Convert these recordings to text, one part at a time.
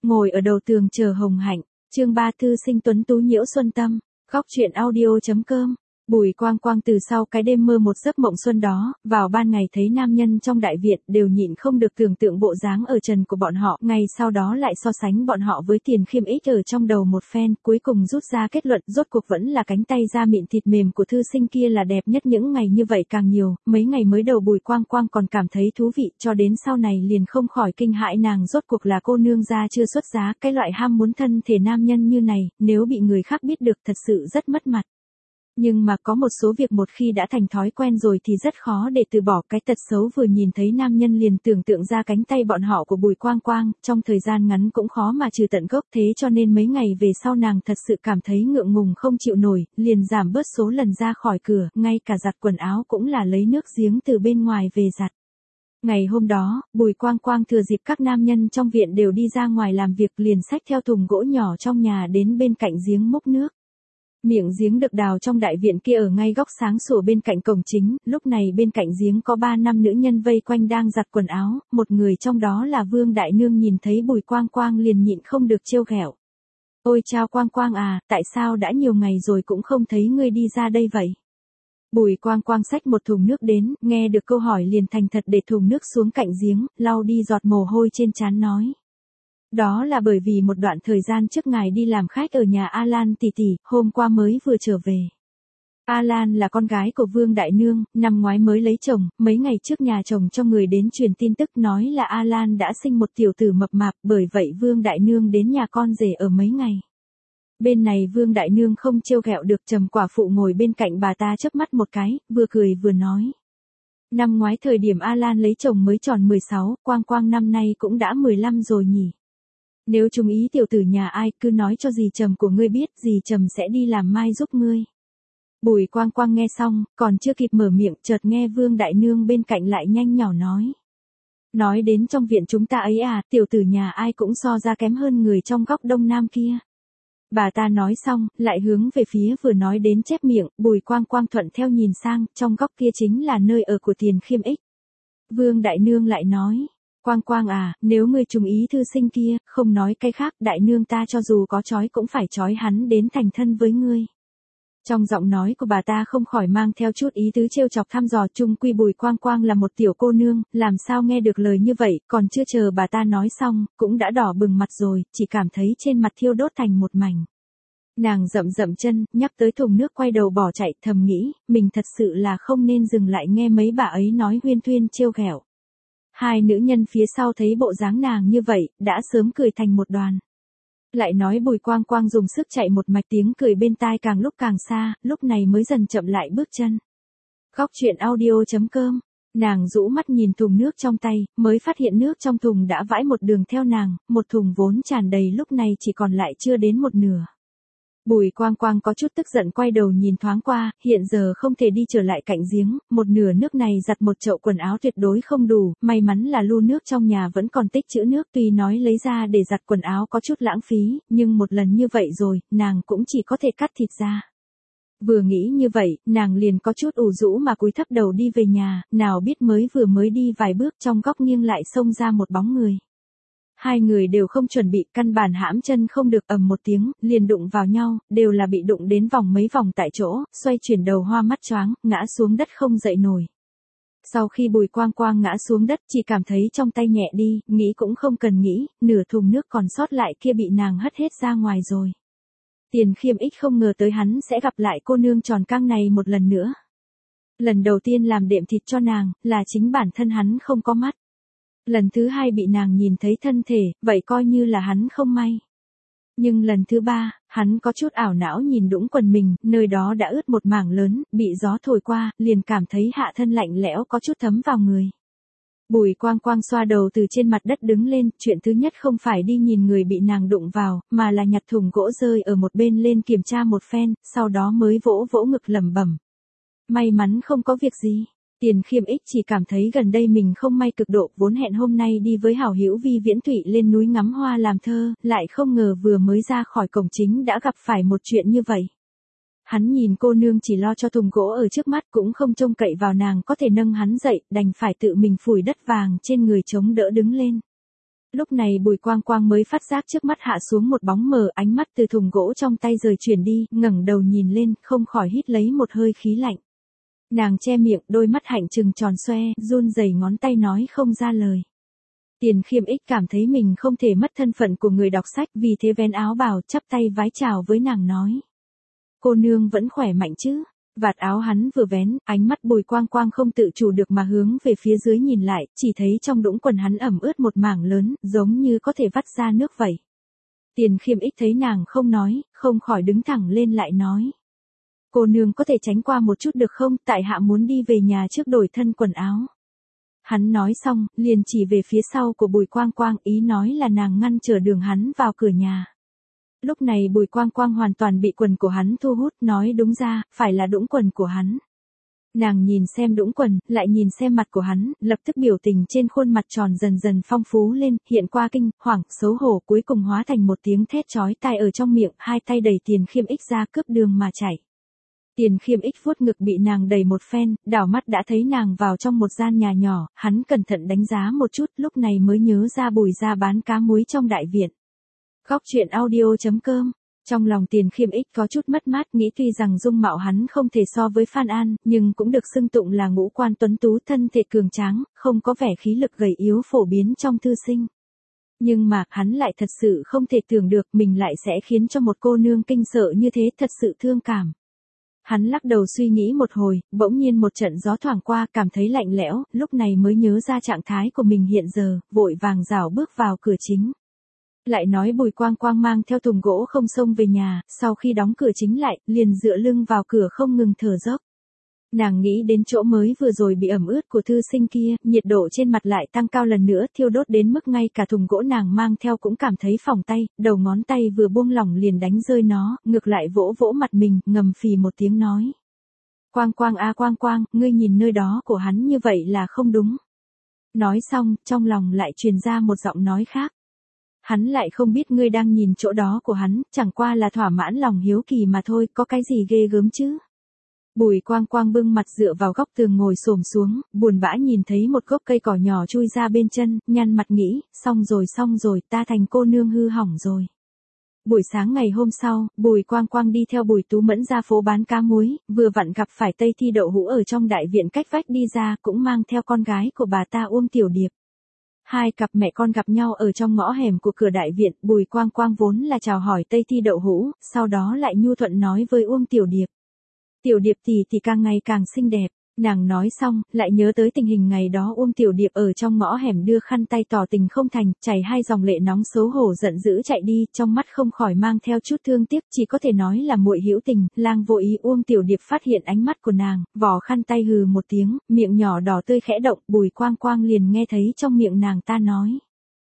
Ngồi ở đầu tường chờ hồng hạnh, chương 3 thư sinh tuấn tú nhiễu xuân tâm, góc truyện audio.com. Bùi Quang Quang từ sau cái đêm mơ một giấc mộng xuân đó, vào ban ngày thấy nam nhân trong đại viện đều nhịn không được tưởng tượng bộ dáng ở trần của bọn họ, ngày sau đó lại so sánh bọn họ với Tiền Khiêm Ích ở trong đầu một phen, cuối cùng rút ra kết luận rốt cuộc vẫn là cánh tay da mịn thịt mềm của thư sinh kia là đẹp nhất. Những ngày như vậy càng nhiều, mấy ngày mới đầu Bùi Quang Quang còn cảm thấy thú vị, cho đến sau này liền không khỏi kinh hãi, nàng rốt cuộc là cô nương gia chưa xuất giá, cái loại ham muốn thân thể nam nhân như này, nếu bị người khác biết được thật sự rất mất mặt. Nhưng mà có một số việc một khi đã thành thói quen rồi thì rất khó để từ bỏ. Cái tật xấu vừa nhìn thấy nam nhân liền tưởng tượng ra cánh tay bọn họ của Bùi Quang Quang, trong thời gian ngắn cũng khó mà trừ tận gốc, thế cho nên mấy ngày về sau nàng thật sự cảm thấy ngượng ngùng không chịu nổi, liền giảm bớt số lần ra khỏi cửa, ngay cả giặt quần áo cũng là lấy nước giếng từ bên ngoài về giặt. Ngày hôm đó, Bùi Quang Quang thừa dịp các nam nhân trong viện đều đi ra ngoài làm việc liền xách theo thùng gỗ nhỏ trong nhà đến bên cạnh giếng múc nước. Miệng giếng được đào trong đại viện kia ở ngay góc sáng sủa bên cạnh cổng chính, lúc này bên cạnh giếng có 3-5 nữ nhân vây quanh đang giặt quần áo, một người trong đó là Vương Đại Nương nhìn thấy Bùi Quang Quang liền nhịn không được trêu ghẹo. Ôi chao Quang Quang à, tại sao đã nhiều ngày rồi cũng không thấy ngươi đi ra đây vậy? Bùi Quang Quang xách một thùng nước đến, nghe được câu hỏi liền thành thật để thùng nước xuống cạnh giếng, lau đi giọt mồ hôi trên trán nói. Đó là bởi vì một đoạn thời gian trước ngài đi làm khách ở nhà Alan tỷ tỷ, hôm qua mới vừa trở về. Alan là con gái của Vương Đại Nương, năm ngoái mới lấy chồng, mấy ngày trước nhà chồng cho người đến truyền tin tức nói là Alan đã sinh một tiểu tử mập mạp, bởi vậy Vương Đại Nương đến nhà con rể ở mấy ngày. Bên này Vương Đại Nương không trêu ghẹo được, Trầm quả phụ ngồi bên cạnh bà ta chớp mắt một cái, vừa cười vừa nói. Năm ngoái thời điểm Alan lấy chồng mới tròn 16, Quang Quang năm nay cũng đã 15 rồi nhỉ. Nếu trùng ý tiểu tử nhà ai, cứ nói cho dì Trầm của ngươi biết, dì Trầm sẽ đi làm mai giúp ngươi. Bùi Quang Quang nghe xong, còn chưa kịp mở miệng, chợt nghe Vương Đại Nương bên cạnh lại nhanh nhỏ nói. Nói đến trong viện chúng ta ấy à, tiểu tử nhà ai cũng so ra kém hơn người trong góc đông nam kia. Bà ta nói xong, lại hướng về phía vừa nói đến chép miệng, Bùi Quang Quang thuận theo nhìn sang, trong góc kia chính là nơi ở của Tiền Khiêm Ích. Vương Đại Nương lại nói. Quang Quang à, nếu ngươi trùng ý thư sinh kia, không nói cái khác, đại nương ta cho dù có trói cũng phải trói hắn đến thành thân với ngươi. Trong giọng nói của bà ta không khỏi mang theo chút ý tứ trêu chọc thăm dò, chung quy Bùi Quang Quang là một tiểu cô nương, làm sao nghe được lời như vậy, còn chưa chờ bà ta nói xong, cũng đã đỏ bừng mặt rồi, chỉ cảm thấy trên mặt thiêu đốt thành một mảnh. Nàng dậm dậm chân, nhắc tới thùng nước quay đầu bỏ chạy, thầm nghĩ, mình thật sự là không nên dừng lại nghe mấy bà ấy nói huyên thuyên trêu ghẹo. Hai nữ nhân phía sau thấy bộ dáng nàng như vậy, đã sớm cười thành một đoàn. Lại nói Bùi Quang Quang dùng sức chạy một mạch, tiếng cười bên tai càng lúc càng xa, lúc này mới dần chậm lại bước chân. Góc truyện audio.com, nàng rũ mắt nhìn thùng nước trong tay, mới phát hiện nước trong thùng đã vãi một đường theo nàng, một thùng vốn tràn đầy lúc này chỉ còn lại chưa đến một nửa. Bùi Quang Quang có chút tức giận quay đầu nhìn thoáng qua, hiện giờ không thể đi trở lại cạnh giếng, một nửa nước này giặt một chậu quần áo tuyệt đối không đủ, may mắn là lu nước trong nhà vẫn còn tích trữ nước, tuy nói lấy ra để giặt quần áo có chút lãng phí, nhưng một lần như vậy rồi, nàng cũng chỉ có thể cắt thịt ra. Vừa nghĩ như vậy, nàng liền có chút ủ rũ mà cúi thấp đầu đi về nhà, nào biết mới đi vài bước trong góc nghiêng lại xông ra một bóng người. Hai người đều không chuẩn bị, căn bản hãm chân không được, ầm một tiếng, liền đụng vào nhau, đều là bị đụng đến vòng mấy vòng tại chỗ, xoay chuyển đầu hoa mắt choáng, ngã xuống đất không dậy nổi. Sau khi Bùi Quang Quang ngã xuống đất, chỉ cảm thấy trong tay nhẹ đi, nghĩ cũng không cần nghĩ, nửa thùng nước còn sót lại kia bị nàng hất hết ra ngoài rồi. Tiền Khiêm Ích không ngờ tới hắn sẽ gặp lại cô nương tròn căng này một lần nữa. Lần đầu tiên làm đệm thịt cho nàng, là chính bản thân hắn không có mắt. Lần thứ hai bị nàng nhìn thấy thân thể, vậy coi như là hắn không may. Nhưng lần thứ ba, hắn có chút ảo não nhìn đũng quần mình, nơi đó đã ướt một mảng lớn, bị gió thổi qua, liền cảm thấy hạ thân lạnh lẽo có chút thấm vào người. Bùi Quang Quang xoa đầu từ trên mặt đất đứng lên, chuyện thứ nhất không phải đi nhìn người bị nàng đụng vào, mà là nhặt thùng gỗ rơi ở một bên lên kiểm tra một phen, sau đó mới vỗ vỗ ngực lẩm bẩm. May mắn không có việc gì. Tiền Khiêm Ích chỉ cảm thấy gần đây mình không may cực độ, vốn hẹn hôm nay đi với hảo hữu Vi Viễn Thụy lên núi ngắm hoa làm thơ, lại không ngờ vừa mới ra khỏi cổng chính đã gặp phải một chuyện như vậy. Hắn nhìn cô nương chỉ lo cho thùng gỗ ở trước mắt cũng không trông cậy vào nàng có thể nâng hắn dậy, đành phải tự mình phủi đất vàng trên người chống đỡ đứng lên. Lúc này Bùi Quang Quang mới phát giác trước mắt hạ xuống một bóng mờ, ánh mắt từ thùng gỗ trong tay rời chuyển đi, ngẩng đầu nhìn lên, không khỏi hít lấy một hơi khí lạnh. Nàng che miệng, đôi mắt hạnh trừng tròn xoe, run rẩy ngón tay nói không ra lời. Tiền Khiêm Ích cảm thấy mình không thể mất thân phận của người đọc sách, vì thế vén áo bào, chắp tay vái chào với nàng nói. Cô nương vẫn khỏe mạnh chứ? Vạt áo hắn vừa vén, ánh mắt Bùi Quang Quang không tự chủ được mà hướng về phía dưới nhìn lại, chỉ thấy trong đũng quần hắn ẩm ướt một mảng lớn, giống như có thể vắt ra nước vậy. Tiền Khiêm Ích thấy nàng không nói, không khỏi đứng thẳng lên lại nói. Cô nương có thể tránh qua một chút được không, tại hạ muốn đi về nhà trước đổi thân quần áo. Hắn nói xong, liền chỉ về phía sau của Bùi Quang Quang, ý nói là nàng ngăn trở đường hắn vào cửa nhà. Lúc này Bùi Quang Quang hoàn toàn bị quần của hắn thu hút, nói đúng ra, phải là đũng quần của hắn. Nàng nhìn xem đũng quần, lại nhìn xem mặt của hắn, lập tức biểu tình trên khuôn mặt tròn dần dần phong phú lên, hiện qua kinh, hoảng, xấu hổ, cuối cùng hóa thành một tiếng thét chói tai ở trong miệng, hai tay đẩy Tiền Khiêm Ích ra cướp đường mà chạy. Tiền Khiêm Ích vuốt ngực bị nàng đẩy một phen, đảo mắt đã thấy nàng vào trong một gian nhà nhỏ, hắn cẩn thận đánh giá một chút, lúc này mới nhớ ra Bùi gia bán cá muối trong đại viện. Góc truyện audio.com. Trong lòng Tiền Khiêm Ích có chút mất mát, nghĩ tuy rằng dung mạo hắn không thể so với Phan An, nhưng cũng được xưng tụng là ngũ quan tuấn tú, thân thể cường tráng, không có vẻ khí lực gầy yếu phổ biến trong thư sinh. Nhưng mà, hắn lại thật sự không thể tưởng được mình lại sẽ khiến cho một cô nương kinh sợ như thế, thật sự thương cảm. Hắn lắc đầu suy nghĩ một hồi, bỗng nhiên một trận gió thoảng qua, cảm thấy lạnh lẽo, lúc này mới nhớ ra trạng thái của mình hiện giờ, vội vàng rảo bước vào cửa chính. Lại nói Bùi Quang Quang mang theo thùng gỗ không xông về nhà, sau khi đóng cửa chính lại, liền dựa lưng vào cửa không ngừng thở dốc. Nàng nghĩ đến chỗ mới vừa rồi bị ẩm ướt của thư sinh kia, nhiệt độ trên mặt lại tăng cao lần nữa, thiêu đốt đến mức ngay cả thùng gỗ nàng mang theo cũng cảm thấy phỏng tay, đầu ngón tay vừa buông lỏng liền đánh rơi nó, ngược lại vỗ vỗ mặt mình, ngầm phì một tiếng nói. Quang Quang a Quang Quang, ngươi nhìn nơi đó của hắn như vậy là không đúng. Nói xong, trong lòng lại truyền ra một giọng nói khác. Hắn lại không biết ngươi đang nhìn chỗ đó của hắn, chẳng qua là thỏa mãn lòng hiếu kỳ mà thôi, có cái gì ghê gớm chứ. Bùi Quang Quang bưng mặt dựa vào góc tường ngồi xổm xuống, buồn bã nhìn thấy một gốc cây cỏ nhỏ chui ra bên chân, nhăn mặt nghĩ, xong rồi, ta thành cô nương hư hỏng rồi. Buổi sáng ngày hôm sau, Bùi Quang Quang đi theo Bùi Tú Mẫn ra phố bán cá muối, vừa vặn gặp phải Tây Thi Đậu Hũ ở trong đại viện cách vách đi ra, cũng mang theo con gái của bà ta Uông Tiểu Điệp. Hai cặp mẹ con gặp nhau ở trong ngõ hẻm của cửa đại viện, Bùi Quang Quang vốn là chào hỏi Tây Thi Đậu Hũ, sau đó lại nhu thuận nói với Uông Tiểu Điệp. Tiểu Điệp tỷ càng ngày càng xinh đẹp. Nàng nói xong, lại nhớ tới tình hình ngày đó Uông Tiểu Điệp ở trong ngõ hẻm đưa khăn tay tỏ tình không thành, chảy hai dòng lệ nóng xấu hổ giận dữ chạy đi, trong mắt không khỏi mang theo chút thương tiếc, chỉ có thể nói là muội hữu tình, lang vô ý. Uông Tiểu Điệp phát hiện ánh mắt của nàng, vò khăn tay hừ một tiếng, miệng nhỏ đỏ tươi khẽ động, Bùi Quang Quang liền nghe thấy trong miệng nàng ta nói.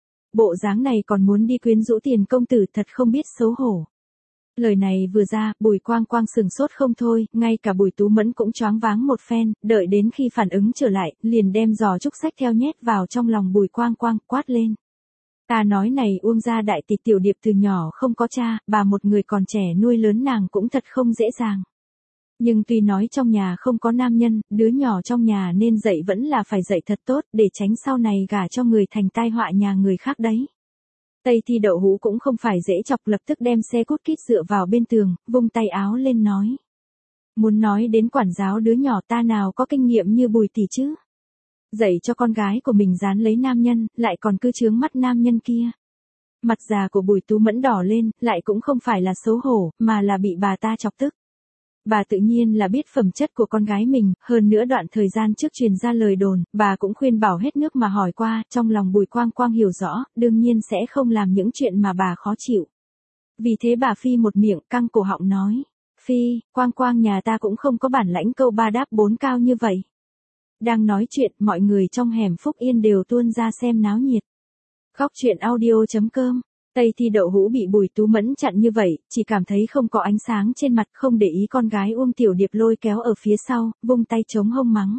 Bộ dáng này còn muốn đi quyến rũ Tiền công tử, thật không biết xấu hổ. Lời này vừa ra, Bùi Quang Quang sừng sốt không thôi, ngay cả Bùi Tú Mẫn cũng choáng váng một phen, đợi đến khi phản ứng trở lại, liền đem giò trúc sách theo nhét vào trong lòng Bùi Quang Quang, quát lên. Ta nói này Uông gia đại tỷ Tiểu Điệp từ nhỏ không có cha, bà một người còn trẻ nuôi lớn nàng cũng thật không dễ dàng. Nhưng tuy nói trong nhà không có nam nhân, đứa nhỏ trong nhà nên dạy vẫn là phải dạy thật tốt, để tránh sau này gả cho người thành tai họa nhà người khác đấy. Tây Thi Đậu Hũ cũng không phải dễ chọc, lập tức đem xe cút kít dựa vào bên tường, vung tay áo lên nói. Muốn nói đến quản giáo đứa nhỏ ta nào có kinh nghiệm như Bùi tỷ chứ. Dạy cho con gái của mình dán lấy nam nhân, lại còn cứ chướng mắt nam nhân kia. Mặt già của Bùi Tú Mẫn đỏ lên, lại cũng không phải là xấu hổ, mà là bị bà ta chọc tức. Bà tự nhiên là biết phẩm chất của con gái mình, hơn nữa đoạn thời gian trước truyền ra lời đồn, bà cũng khuyên bảo hết nước mà hỏi qua, trong lòng Bùi Quang Quang hiểu rõ, đương nhiên sẽ không làm những chuyện mà bà khó chịu. Vì thế bà phi một miệng, căng cổ họng nói, Phi, Quang Quang nhà ta cũng không có bản lãnh câu ba đáp bốn cao như vậy. Đang nói chuyện, mọi người trong hẻm Phúc Yên đều tuôn ra xem náo nhiệt. Góc truyện audio.com. Tây Thi Đậu Hũ bị Bùi Tú Mẫn chặn như vậy, chỉ cảm thấy không có ánh sáng trên mặt, không để ý con gái Uông Tiểu Điệp lôi kéo ở phía sau, vung tay chống hông mắng.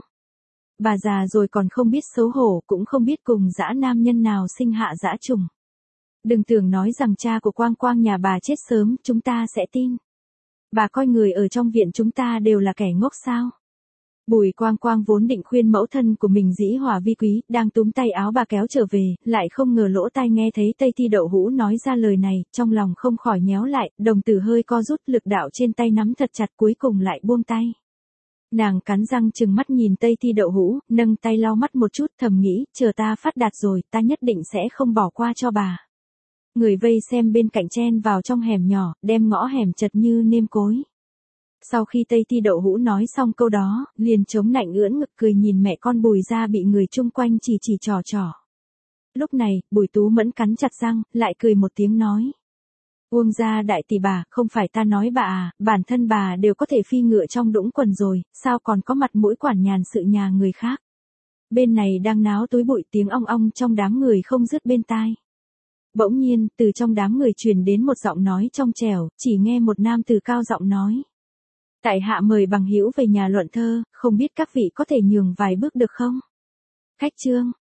Bà già rồi còn không biết xấu hổ, cũng không biết cùng dã nam nhân nào sinh hạ dã trùng. Đừng tưởng nói rằng cha của Quang Quang nhà bà chết sớm, chúng ta sẽ tin. Bà coi người ở trong viện chúng ta đều là kẻ ngốc sao? Bùi Quang Quang vốn định khuyên mẫu thân của mình dĩ hòa vi quý, đang túm tay áo bà kéo trở về, lại không ngờ lỗ tai nghe thấy Tây Thi Đậu Hũ nói ra lời này, trong lòng không khỏi nhéo lại, đồng tử hơi co rút, lực đạo trên tay nắm thật chặt, cuối cùng lại buông tay. Nàng cắn răng trừng mắt nhìn Tây Thi Đậu Hũ, nâng tay lau mắt một chút, thầm nghĩ, chờ ta phát đạt rồi, ta nhất định sẽ không bỏ qua cho bà. Người vây xem bên cạnh chen vào trong hẻm nhỏ, đem ngõ hẻm chật như nêm cối. Sau khi Tây Thi Đậu Hũ nói xong câu đó, liền chống nạnh ưỡn ngực cười nhìn mẹ con Bùi Gia bị người chung quanh chỉ trò trò. Lúc này, Bùi Tú Mẫn cắn chặt răng, lại cười một tiếng nói. Uông gia đại tỷ bà, không phải ta nói bà à, bản thân bà đều có thể phi ngựa trong đũng quần rồi, sao còn có mặt mũi quản nhàn sự nhà người khác. Bên này đang náo túi bụi, tiếng ong ong trong đám người không dứt bên tai. Bỗng nhiên, từ trong đám người truyền đến một giọng nói trong trẻo, chỉ nghe một nam tử cao giọng nói. Tại hạ mời bằng hữu về nhà luận thơ, không biết các vị có thể nhường vài bước được không? Khách trương,